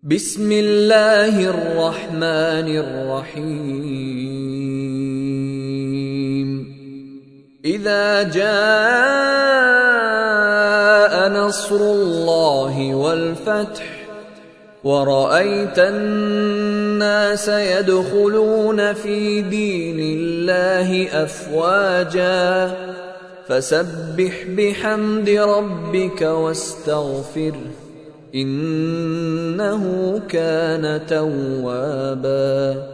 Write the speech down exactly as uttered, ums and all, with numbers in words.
بسم الله الرحمن الرحيم إذا جاء نصر الله والفتح ورأيت الناس يدخلون في دين الله أفواجا فسبح بحمد ربك واستغفره إنه كان توابا.